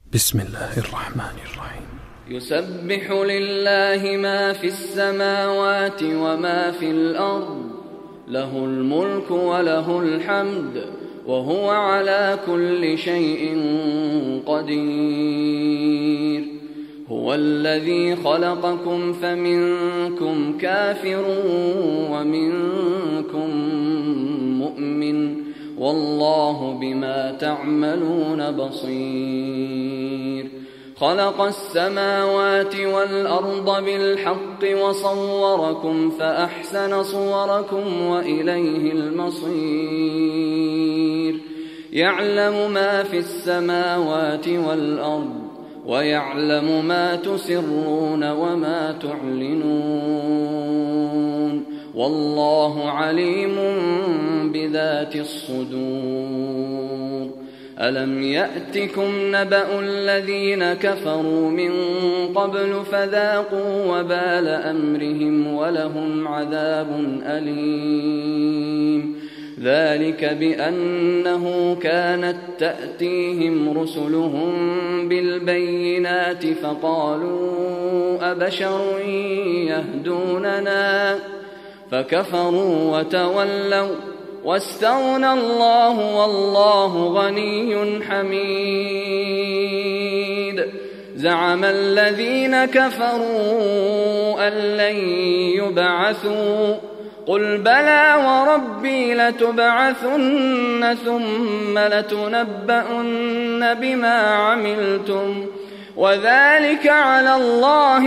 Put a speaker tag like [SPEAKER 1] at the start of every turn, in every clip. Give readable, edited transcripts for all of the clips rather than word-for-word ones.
[SPEAKER 1] بسم الله الرحمن الرحيم.
[SPEAKER 2] يسبح لله ما في السماوات وما في الأرض، له الملك وله الحمد، وهو على كل شيء قدير. هو الذي خلقكم فمنكم كافر ومنكم مؤمن، والله بما تعملون بصير. خلق السماوات والأرض بالحق وصوركم فأحسن صوركم وإليه المصير. يعلم ما في السماوات والأرض ويعلم ما تسرون وما تعلنون، والله عليم بذات الصدور. ألم يأتكم نبأ الذين كفروا من قبل فذاقوا وبال أمرهم ولهم عذاب أليم. ذلك بأنه كانت تأتيهم رسلهم بالبينات فقالوا أبشر يهدوننا، فكفروا وتولوا واستغنى الله والله غني حميد. زعم الذين كفروا أن لن يبعثوا، قل بلى وربي لتبعثن ثم لتنبؤن بما عملتم، وذلك على الله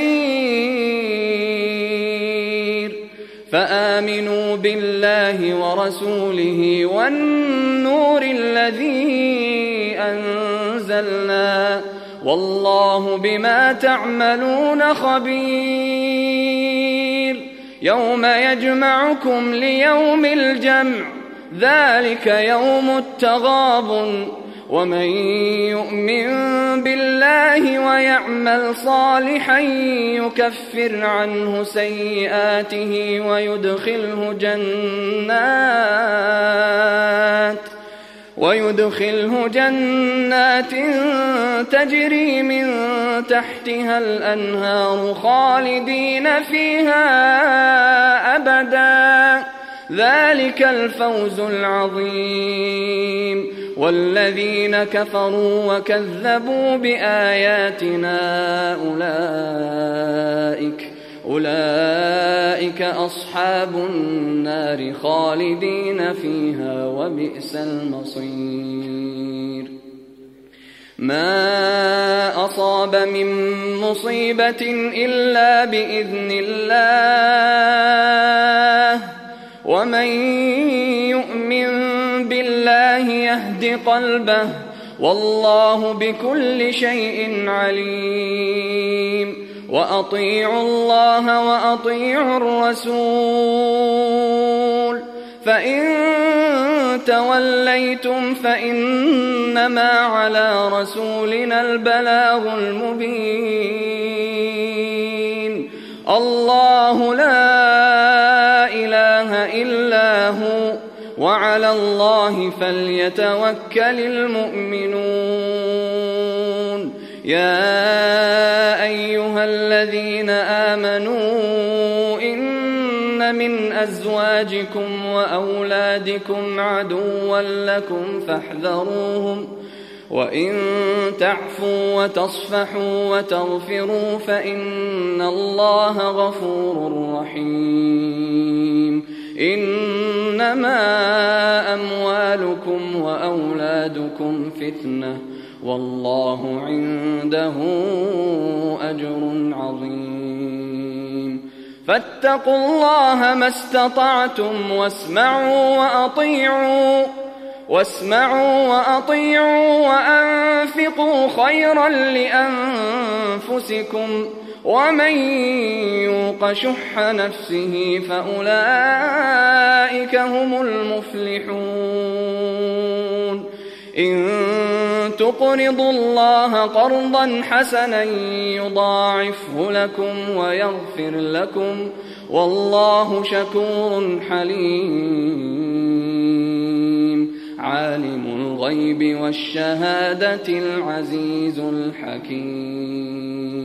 [SPEAKER 2] يسير. فآمنوا بالله ورسوله والنور الذي أنزلنا، والله بما تعملون خبير. يوم يجمعكم ليوم الجمع، ذلك يوم التغابن. ومن يؤمن بالله ويعمل صالحا يكفر عنه سيئاته ويدخله جنات تجري من تحتها الأنهار خالدين فيها أبدا، ذلك الفوز العظيم. والذين كفروا وكذبوا بآياتنا أولئك أصحاب النار خالدين فيها وبئس المصير. ما أصاب من مصيبة إلا بإذن الله، ومن يؤمن بالله يهد قلبه، والله بكل شيء عليم. وأطيعوا الله وأطيعوا الرسول، فإن توليتم فإنما على رسولنا البلاغ المبين. الله لا إله إلا هو، وعلى الله فليتوكل المؤمنون. يا أيها الذين آمنوا إن من أزواجكم وأولادكم عدوا لكم فاحذروهم، وإن تعفوا وتصفحوا وتغفروا فإن الله غفور رحيم. إنما أموالكم وأولادكم فتنة، والله عنده أجر عظيم. فاتقوا الله ما استطعتم واسمعوا وأطيعوا وأنفقوا خيرا لأنفسكم، ومن يوق شح نفسه فأولئك هم المفلحون. إن تقرضوا الله قرضا حسنا يضاعفه لكم ويغفر لكم، والله شكور حليم. عالم الغيب والشهادة العزيز الحكيم.